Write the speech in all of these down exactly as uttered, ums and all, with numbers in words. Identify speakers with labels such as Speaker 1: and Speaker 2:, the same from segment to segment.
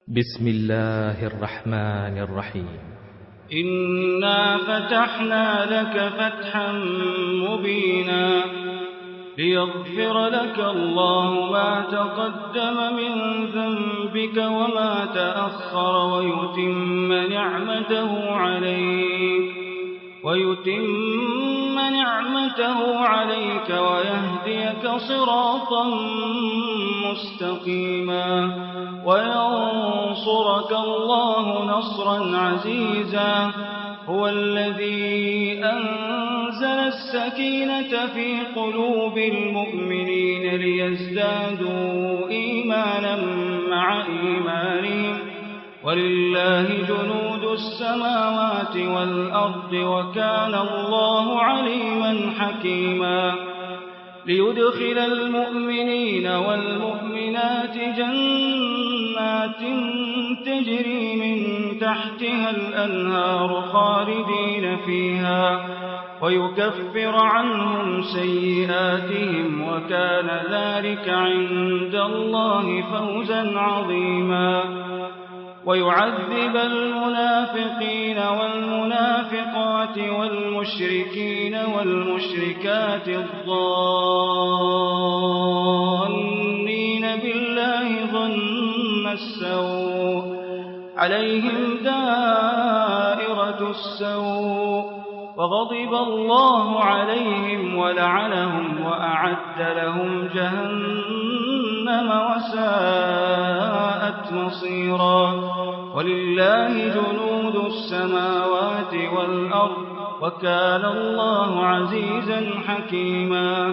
Speaker 1: بسم الله الرحمن الرحيم.
Speaker 2: إنا فتحنا لك فتحا مبينا ليغفر لك الله ما تقدم من ذنبك وما تأخر ويتم نعمته عليك ويتم نعمته عليك ويهديك صراطا مستقيما وينصرك الله نصرا عزيزا. هو الذي أنزل السكينة في قلوب المؤمنين ليزدادوا إيمانا مع إيمانهم ولله جنود السماوات والأرض وكان الله عليما حكيما. ليدخل المؤمنين والمؤمنات جنات تجري من تحتها الأنهار خالدين فيها ويكفر عنهم سيئاتهم وكان ذلك عند الله فوزا عظيما. ويعذب المنافقين والمنافقات والمشركين والمشركات الظانين بالله ظن السوء عليهم دائرة السوء وغضب الله عليهم ولعنهم وأعد لهم جهنم وساءت مصيرا. ولله جنود السماوات والأرض وكان الله عزيزا حكيما.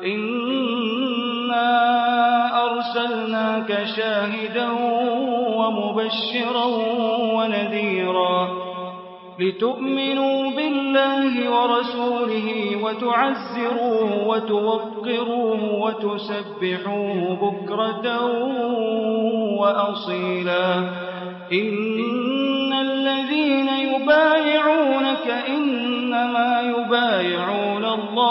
Speaker 2: إنا أرسلناك شاهدا ومبشرا ونذيرا لتؤمنوا بالله ورسوله وتعزروه وتوقروه وتسبحوه بكرة وأصيلا. إن الذين يبايعونك إنما يبايعون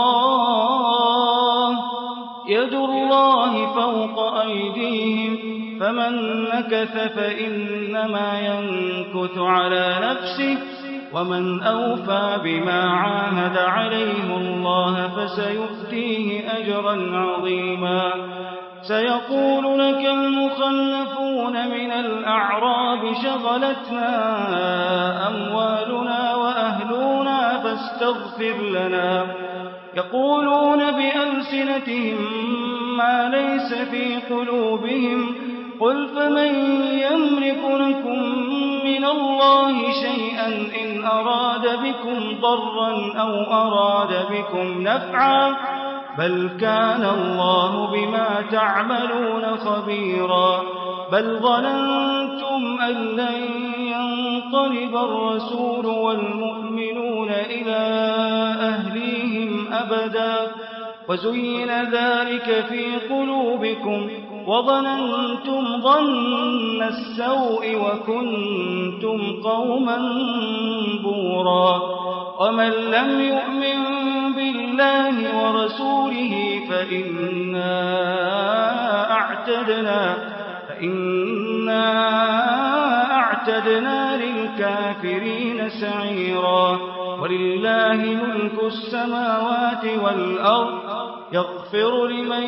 Speaker 2: الله يد الله فوق أيديهم فمن نكث فإنما ينكث على نفسه ومن أوفى بما عاهد عليه الله فسيؤتيه أجرا عظيما. سيقول لك المخلفون من الأعراب شغلتنا أموالنا وأهلنا فاستغفر لنا يقولون بألسنتهم ما ليس في قلوبهم قل فمن يملك لكم من الله شيئا إن أراد بكم ضرا أو أراد بكم نفعا بل كان الله بما تعملون خبيرا. بل ظننتم أن لن ينقلب الرسول والمؤمنون إلى أهليهم أبدا وزين ذلك في قلوبكم وظننتم ظن السوء وكنتم قوما بورا. ومن لم يؤمن بالله ورسوله فإنا أعتدنا, فإنا أعتدنا للكافرين سعيرا. ولله ملك السماوات والأرض يغفر لمن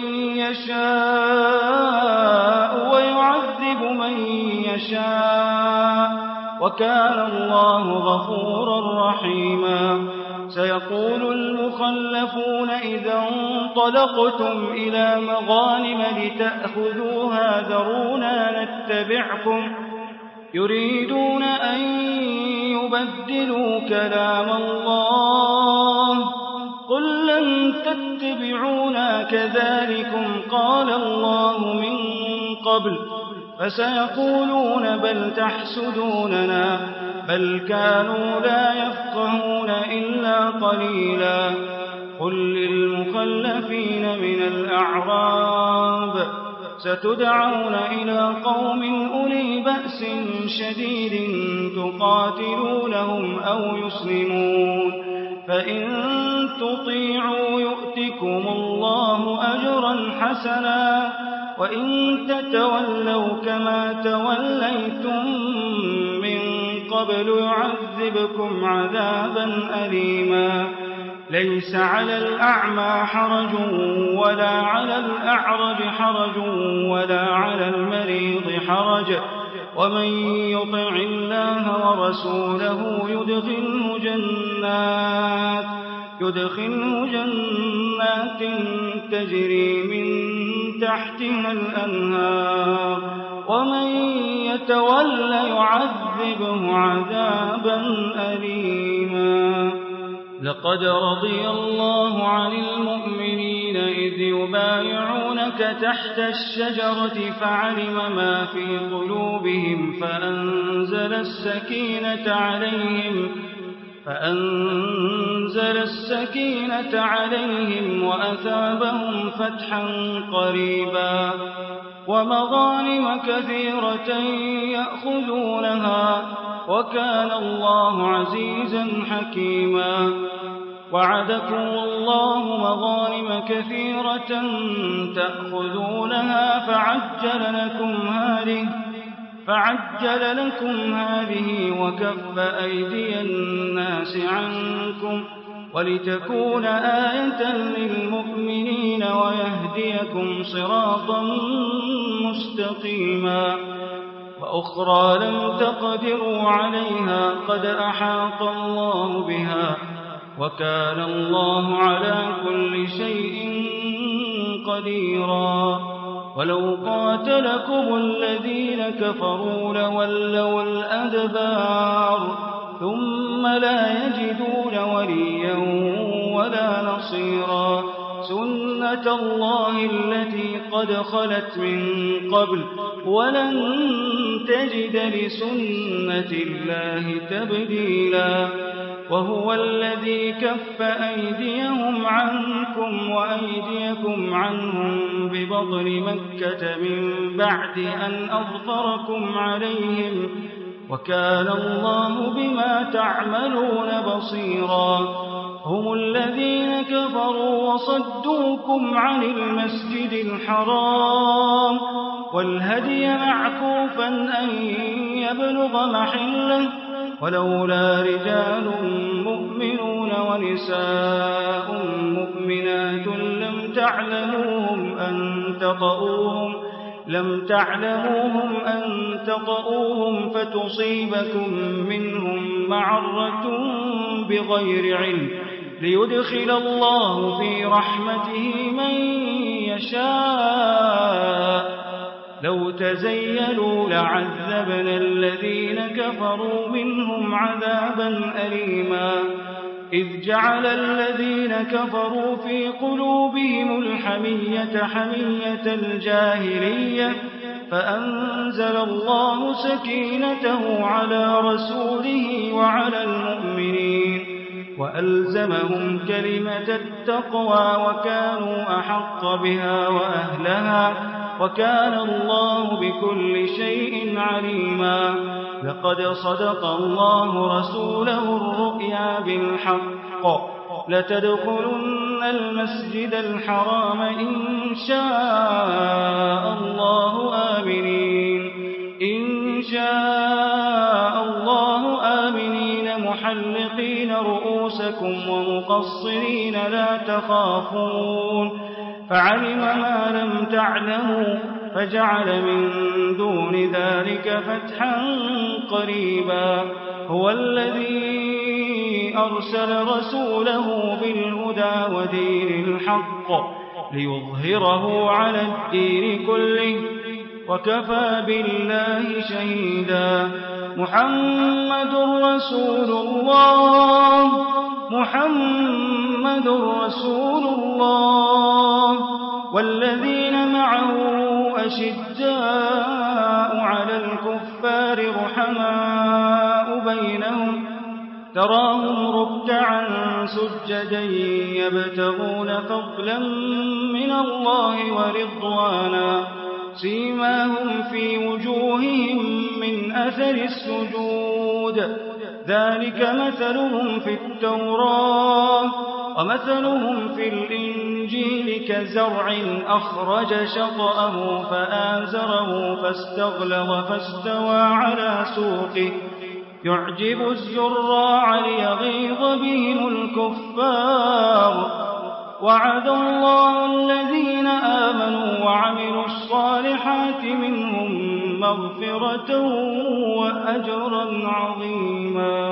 Speaker 2: يشاء ويعذب من يشاء وكان الله غفورا رحيما. سيقول المخلفون إذا انطلقتم إلى مغانم لتأخذوها ذرونا نتبعكم يريدون أن يبدلوا كلام الله قل لن تتبعونا كذلكم قال الله من قبل فسيقولون بل تحسدوننا بل كانوا لا يفقهون إلا قليلا. قل للمخلفين من الأعراب ستدعون إلى قوم أولي بأس شديد تقاتلونهم أو يسلمون فإن تطيعوا يؤتكم الله أجرا حسنا وإن تتولوا كما توليتم من قبل يعذبكم عذابا أليما ليس على الأعمى حرج ولا على الأعرج حرج ولا على المريض حرج ومن يطع الله ورسوله يدخله جنات يدخله جنات تجري من تحتها الأنهار ومن يتول يعذبه عذابا أليما لقد رضي الله عن المؤمنين إذ يبايعونك تحت الشجرة فعلم ما في قلوبهم فأنزل السكينة عليهم فأنزل السكينة عليهم وأثابهم فتحا قريبا ومغانم كثيرة يأخذونها وكان الله عزيزا حكيما وعدكم الله مغانم كثيرة تأخذونها فعجل لكم هذه فعجل لكم هذه وكف أيدي الناس عنكم ولتكون آية للمؤمنين ويهديكم صراطا مستقيما وأخرى لم تقدروا عليها قد أحاط الله بها وكان الله على كل شيء قديرا ولو قاتلكم الذين كفروا لولوا الأدبار ثم لا يجدون وليا ولا نصيرا سنة الله التي قد خلت من قبل ولن تجد لسنة الله تبديلا وهو الذي كف أيديهم عنكم وأيديكم عنهم ببطن مكة من بعد أن أظفركم عليهم وكان الله بما تعملون بصيرا هم الذين كفروا وصدوكم عن المسجد الحرام والهدي معكوفا أن يبلغ محله ولولا رجال مؤمنون ونساء مؤمنات لم تعلموهم أن تطؤوهم لم تعلموهم أن تطؤوهم فتصيبكم منهم معرة بغير علم ليدخل الله في رحمته من يشاء لو تزيلوا لعذبنا الذين كفروا منهم عذابا أليما إذ جعل الذين كفروا في قلوبهم الحمية حمية الجاهلية فأنزل الله سكينته على رسوله وعلى المؤمنين وألزمهم كلمة التقوى وكانوا أحق بها وأهلها وكان الله بكل شيء عليما لقد صدق الله رسوله الرؤيا بالحق لتدخلن المسجد الحرام إن شاء الله آمنين إن شاء الله آمنين محلقين رؤوسكم ومقصرين لا تخافون فعلم ما لم تعلموا فجعل من دون ذلك فتحا قريبا هو الذي أرسل رسوله بالهدى ودين الحق ليظهره على الدين كله وكفى بالله شهيدا محمد رسول الله محمد رسول الله والذين معه أشداء على الكفار رحماء بينهم تراهم ركعا سجدا يبتغون فضلا من الله ورضوانا سيماهم في وجوههم من أثر السجود ذلك مثلهم في التوراة ومثلهم في الإنجيل كزرع أخرج شطأه فآزره فاستغلظ فاستوى على سوقه يعجب الزراع ليغيظ بهم الكفار وعد الله الذين آمنوا وعملوا الصالحات منهم مغفرة وأجرا عظيما